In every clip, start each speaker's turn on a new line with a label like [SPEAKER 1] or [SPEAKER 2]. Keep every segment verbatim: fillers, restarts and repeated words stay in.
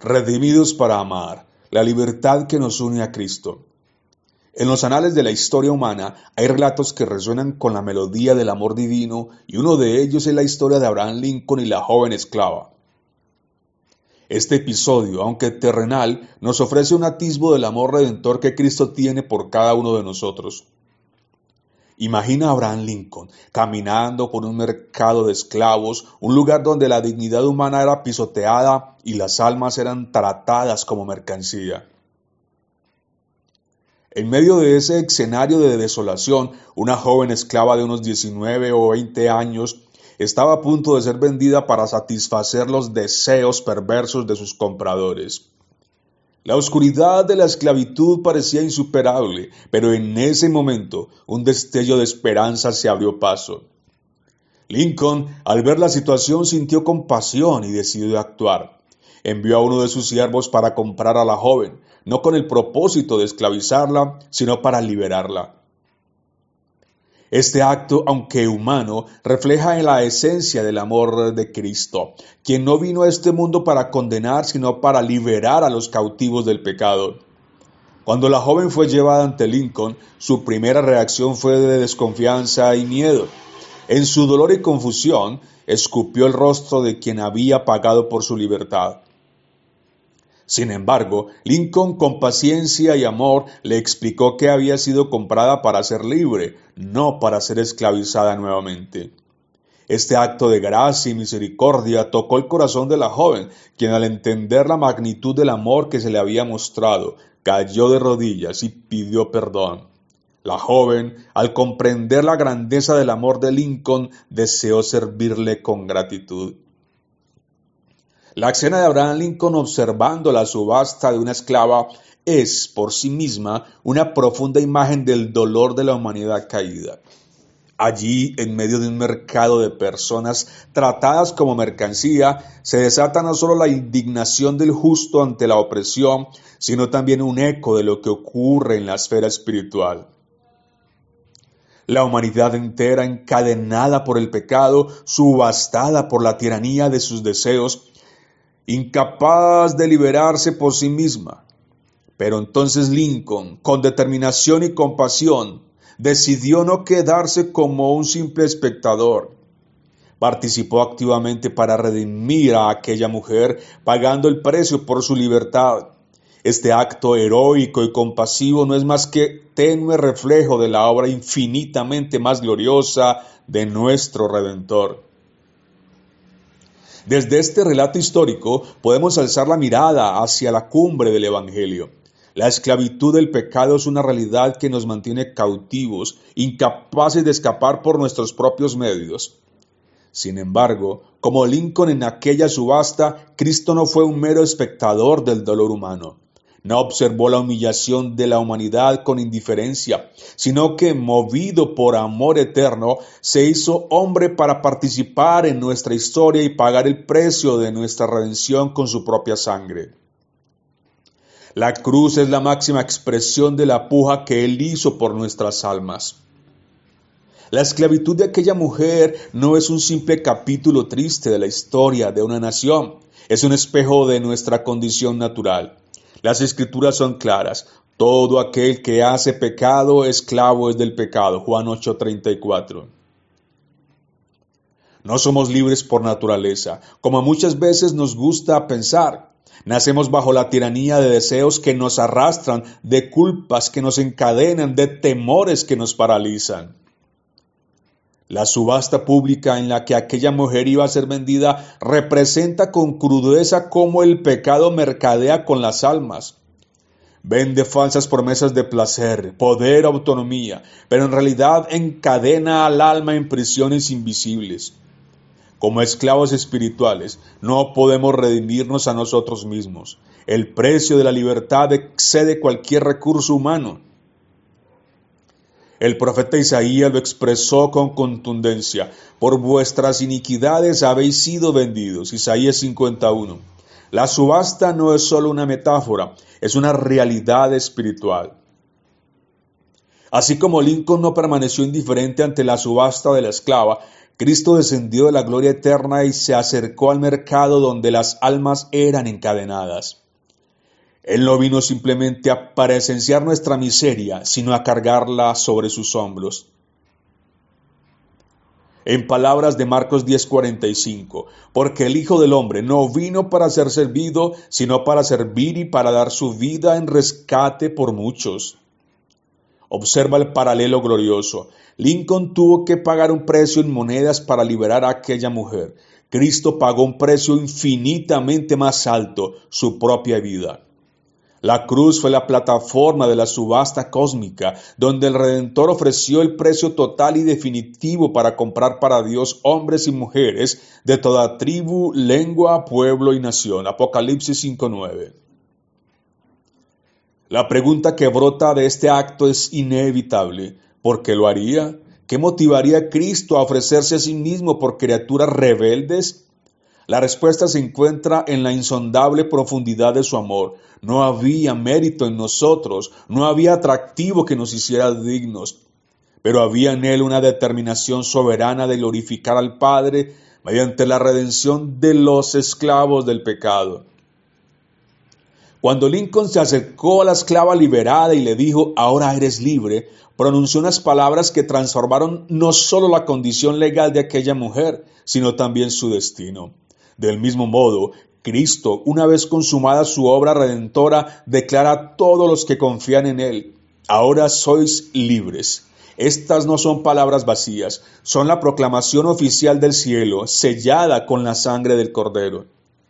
[SPEAKER 1] redimidos para amar, la libertad que nos une a Cristo. En los anales de la historia humana hay relatos que resuenan con la melodía del amor divino y uno de ellos es la historia de Abraham Lincoln y la joven esclava. Este episodio, aunque terrenal, nos ofrece un atisbo del amor redentor que Cristo tiene por cada uno de nosotros. Imagina a Abraham Lincoln caminando por un mercado de esclavos, un lugar donde la dignidad humana era pisoteada y las almas eran tratadas como mercancía. En medio de ese escenario de desolación, una joven esclava de unos diecinueve o veinte años estaba a punto de ser vendida para satisfacer los deseos perversos de sus compradores. La oscuridad de la esclavitud parecía insuperable, pero en ese momento un destello de esperanza se abrió paso. Lincoln, al ver la situación, sintió compasión y decidió actuar. Envió a uno de sus siervos para comprar a la joven, no con el propósito de esclavizarla, sino para liberarla. Este acto, aunque humano, refleja en la esencia del amor de Cristo, quien no vino a este mundo para condenar, sino para liberar a los cautivos del pecado. Cuando la joven fue llevada ante Lincoln, su primera reacción fue de desconfianza y miedo. En su dolor y confusión, escupió el rostro de quien había pagado por su libertad. Sin embargo, Lincoln, con paciencia y amor, le explicó que había sido comprada para ser libre, no para ser esclavizada nuevamente. Este acto de gracia y misericordia tocó el corazón de la joven, quien al entender la magnitud del amor que se le había mostrado, cayó de rodillas y pidió perdón. La joven, al comprender la grandeza del amor de Lincoln, deseó servirle con gratitud. La escena de Abraham Lincoln observando la subasta de una esclava es, por sí misma, una profunda imagen del dolor de la humanidad caída. Allí, en medio de un mercado de personas tratadas como mercancía, se desata no solo la indignación del justo ante la opresión, sino también un eco de lo que ocurre en la esfera espiritual. La humanidad entera, encadenada por el pecado, subastada por la tiranía de sus deseos, incapaz de liberarse por sí misma. Pero entonces Lincoln, con determinación y compasión, decidió no quedarse como un simple espectador. Participó activamente para redimir a aquella mujer, pagando el precio por su libertad. Este acto heroico y compasivo no es más que tenue reflejo de la obra infinitamente más gloriosa de nuestro Redentor. Desde este relato histórico podemos alzar la mirada hacia la cumbre del Evangelio. La esclavitud del pecado es una realidad que nos mantiene cautivos, incapaces de escapar por nuestros propios medios. Sin embargo, como Lincoln en aquella subasta, Cristo no fue un mero espectador del dolor humano. No observó la humillación de la humanidad con indiferencia, sino que, movido por amor eterno, se hizo hombre para participar en nuestra historia y pagar el precio de nuestra redención con su propia sangre. La cruz es la máxima expresión de la puja que Él hizo por nuestras almas. La esclavitud de aquella mujer no es un simple capítulo triste de la historia de una nación, es un espejo de nuestra condición natural. Las escrituras son claras. Todo aquel que hace pecado, esclavo es del pecado. Juan ocho treinta y cuatro. No somos libres por naturaleza, como muchas veces nos gusta pensar. Nacemos bajo la tiranía de deseos que nos arrastran, de culpas que nos encadenan, de temores que nos paralizan. La subasta pública en la que aquella mujer iba a ser vendida representa con crudeza cómo el pecado mercadea con las almas. Vende falsas promesas de placer, poder, autonomía, pero en realidad encadena al alma en prisiones invisibles. Como esclavos espirituales, no podemos redimirnos a nosotros mismos. El precio de la libertad excede cualquier recurso humano. El profeta Isaías lo expresó con contundencia. Por vuestras iniquidades habéis sido vendidos. Isaías cincuenta y uno. La subasta no es solo una metáfora, es una realidad espiritual. Así como Lincoln no permaneció indiferente ante la subasta de la esclava, Cristo descendió de la gloria eterna y se acercó al mercado donde las almas eran encadenadas. Él no vino simplemente a presenciar nuestra miseria, sino a cargarla sobre sus hombros. En palabras de Marcos diez cuarenta y cinco, porque el Hijo del Hombre no vino para ser servido, sino para servir y para dar su vida en rescate por muchos. Observa el paralelo glorioso. Lincoln tuvo que pagar un precio en monedas para liberar a aquella mujer. Cristo pagó un precio infinitamente más alto, su propia vida. La cruz fue la plataforma de la subasta cósmica, donde el Redentor ofreció el precio total y definitivo para comprar para Dios hombres y mujeres de toda tribu, lengua, pueblo y nación. Apocalipsis cinco nueve. La pregunta que brota de este acto es inevitable. ¿Por qué lo haría? ¿Qué motivaría a Cristo a ofrecerse a sí mismo por criaturas rebeldes? La respuesta se encuentra en la insondable profundidad de su amor. No había mérito en nosotros, no había atractivo que nos hiciera dignos, pero había en él una determinación soberana de glorificar al Padre mediante la redención de los esclavos del pecado. Cuando Lincoln se acercó a la esclava liberada y le dijo, ahora eres libre, pronunció unas palabras que transformaron no solo la condición legal de aquella mujer, sino también su destino. Del mismo modo, Cristo, una vez consumada su obra redentora, declara a todos los que confían en Él, ahora sois libres. Estas no son palabras vacías, son la proclamación oficial del cielo, sellada con la sangre del Cordero.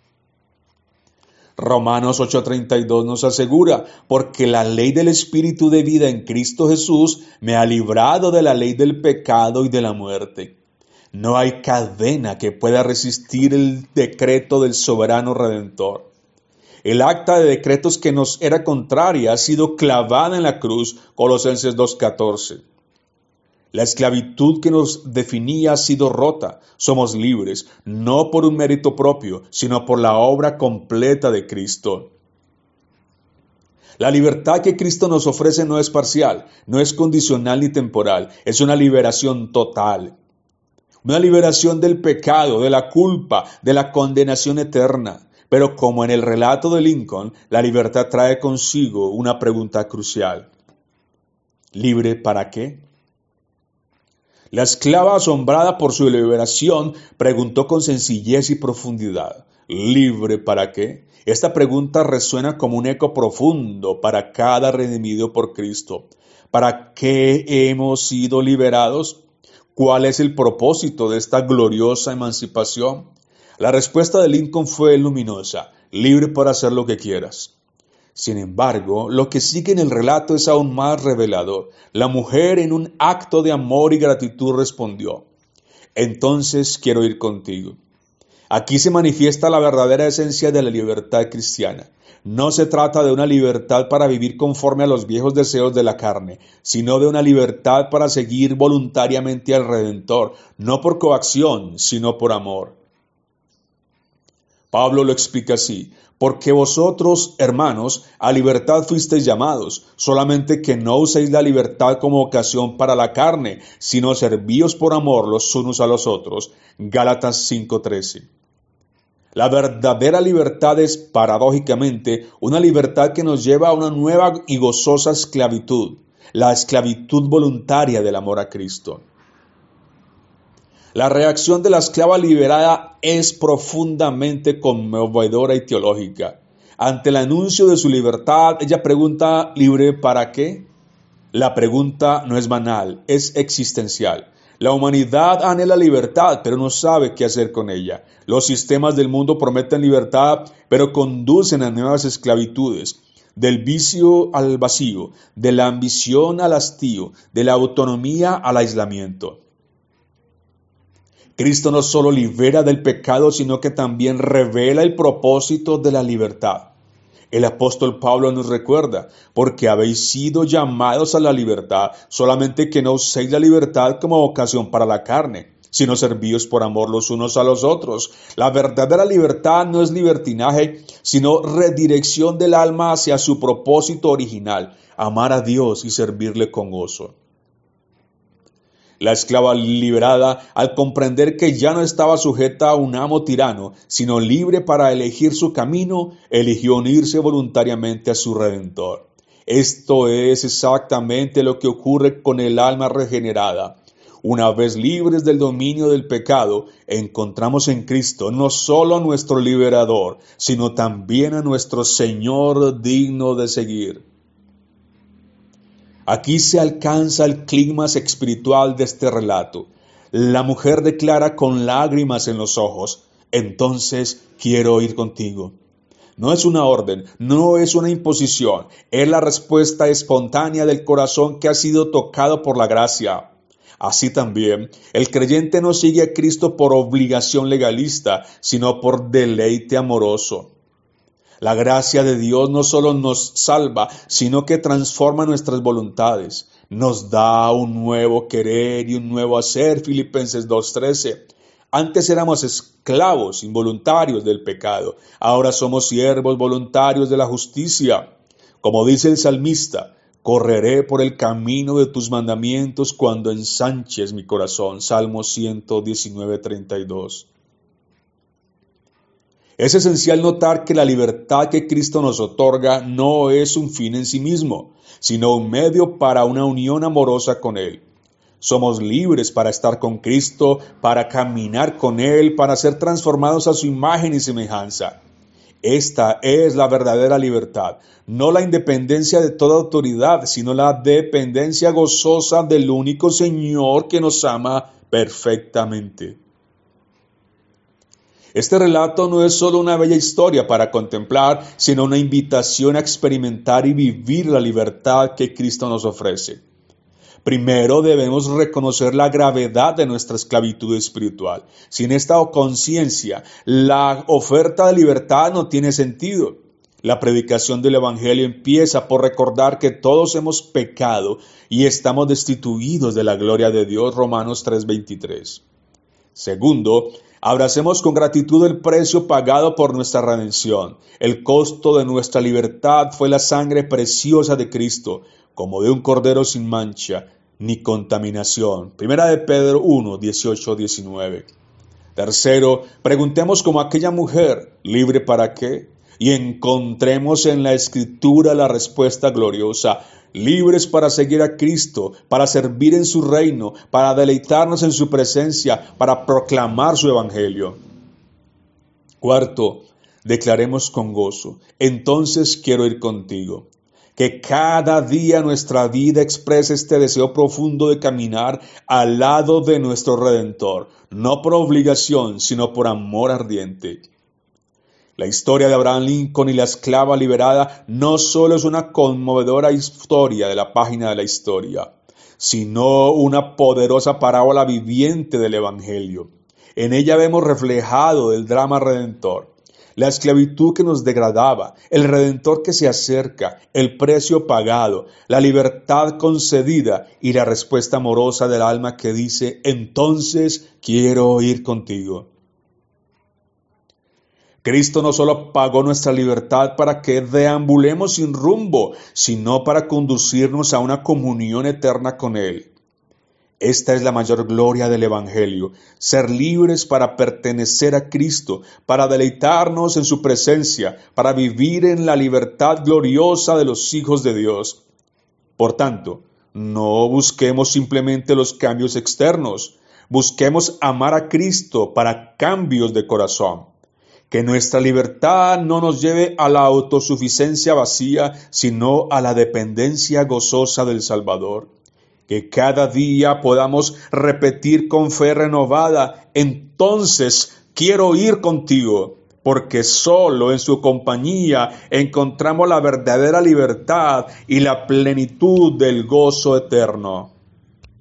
[SPEAKER 1] Romanos ocho treinta y dos nos asegura, porque la ley del Espíritu de vida en Cristo Jesús me ha librado de la ley del pecado y de la muerte. No hay cadena que pueda resistir el decreto del soberano Redentor. El acta de decretos que nos era contraria ha sido clavada en la cruz, Colosenses dos catorce. La esclavitud que nos definía ha sido rota. Somos libres, no por un mérito propio, sino por la obra completa de Cristo. La libertad que Cristo nos ofrece no es parcial, no es condicional ni temporal, es una liberación total. Una liberación del pecado, de la culpa, de la condenación eterna. Pero como en el relato de Lincoln, la libertad trae consigo una pregunta crucial. ¿Libre para qué? La esclava, asombrada por su liberación, preguntó con sencillez y profundidad, ¿libre para qué? Esta pregunta resuena como un eco profundo para cada redimido por Cristo. ¿Para qué hemos sido liberados? ¿Cuál es el propósito de esta gloriosa emancipación? La respuesta de Lincoln fue luminosa, libre para hacer lo que quieras. Sin embargo, lo que sigue en el relato es aún más revelador. La mujer, en un acto de amor y gratitud, respondió, entonces quiero ir contigo. Aquí se manifiesta la verdadera esencia de la libertad cristiana. No se trata de una libertad para vivir conforme a los viejos deseos de la carne, sino de una libertad para seguir voluntariamente al Redentor, no por coacción, sino por amor. Pablo lo explica así, porque vosotros, hermanos, a libertad fuisteis llamados, solamente que no uséis la libertad como ocasión para la carne, sino servíos por amor los unos a los otros. Gálatas cinco trece. La verdadera libertad es, paradójicamente, una libertad que nos lleva a una nueva y gozosa esclavitud, la esclavitud voluntaria del amor a Cristo. La reacción de la esclava liberada es profundamente conmovedora y teológica. Ante el anuncio de su libertad, ella pregunta, ¿libre para qué? La pregunta no es banal, es existencial. La humanidad anhela libertad, pero no sabe qué hacer con ella. Los sistemas del mundo prometen libertad, pero conducen a nuevas esclavitudes. Del vicio al vacío, de la ambición al hastío, de la autonomía al aislamiento. Cristo no solo libera del pecado, sino que también revela el propósito de la libertad. El apóstol Pablo nos recuerda, porque habéis sido llamados a la libertad, solamente que no uséis la libertad como ocasión para la carne, sino servíos por amor los unos a los otros. La verdadera libertad no es libertinaje, sino redirección del alma hacia su propósito original, amar a Dios y servirle con gozo. La esclava liberada, al comprender que ya no estaba sujeta a un amo tirano, sino libre para elegir su camino, eligió unirse voluntariamente a su Redentor. Esto es exactamente lo que ocurre con el alma regenerada. Una vez libres del dominio del pecado, encontramos en Cristo no solo a nuestro liberador, sino también a nuestro Señor digno de seguir. Aquí se alcanza el clímax espiritual de este relato. La mujer declara con lágrimas en los ojos: entonces quiero ir contigo. No es una orden, no es una imposición, es la respuesta espontánea del corazón que ha sido tocado por la gracia. Así también, el creyente no sigue a Cristo por obligación legalista, sino por deleite amoroso. La gracia de Dios no solo nos salva, sino que transforma nuestras voluntades. Nos da un nuevo querer y un nuevo hacer, Filipenses dos trece. Antes éramos esclavos involuntarios del pecado, ahora somos siervos voluntarios de la justicia. Como dice el salmista: correré por el camino de tus mandamientos cuando ensanches mi corazón. Salmo ciento diecinueve, treinta y dos. Es esencial notar que la libertad que Cristo nos otorga no es un fin en sí mismo, sino un medio para una unión amorosa con Él. Somos libres para estar con Cristo, para caminar con Él, para ser transformados a su imagen y semejanza. Esta es la verdadera libertad, no la independencia de toda autoridad, sino la dependencia gozosa del único Señor que nos ama perfectamente. Este relato no es solo una bella historia para contemplar, sino una invitación a experimentar y vivir la libertad que Cristo nos ofrece. Primero debemos reconocer la gravedad de nuestra esclavitud espiritual. Sin esta conciencia, la oferta de libertad no tiene sentido. La predicación del Evangelio empieza por recordar que todos hemos pecado y estamos destituidos de la gloria de Dios, Romanos tres veintitrés. Segundo, abracemos con gratitud el precio pagado por nuestra redención. El costo de nuestra libertad fue la sangre preciosa de Cristo, como de un cordero sin mancha ni contaminación. Primera de Pedro uno, dieciocho, diecinueve. Tercero, preguntemos como aquella mujer: ¿libre para qué? Y encontremos en la Escritura la respuesta gloriosa: libres para seguir a Cristo, para servir en su reino, para deleitarnos en su presencia, para proclamar su evangelio. Cuarto, declaremos con gozo: entonces quiero ir contigo. Que cada día nuestra vida exprese este deseo profundo de caminar al lado de nuestro Redentor, no por obligación, sino por amor ardiente. La historia de Abraham Lincoln y la esclava liberada no solo es una conmovedora historia de la página de la historia, sino una poderosa parábola viviente del Evangelio. En ella vemos reflejado el drama redentor, la esclavitud que nos degradaba, el Redentor que se acerca, el precio pagado, la libertad concedida y la respuesta amorosa del alma que dice: entonces quiero ir contigo. Cristo no solo pagó nuestra libertad para que deambulemos sin rumbo, sino para conducirnos a una comunión eterna con Él. Esta es la mayor gloria del Evangelio: ser libres para pertenecer a Cristo, para deleitarnos en su presencia, para vivir en la libertad gloriosa de los hijos de Dios. Por tanto, no busquemos simplemente los cambios externos, busquemos amar a Cristo para cambios de corazón. Que nuestra libertad no nos lleve a la autosuficiencia vacía, sino a la dependencia gozosa del Salvador. Que cada día podamos repetir con fe renovada: entonces quiero ir contigo, porque solo en su compañía encontramos la verdadera libertad y la plenitud del gozo eterno.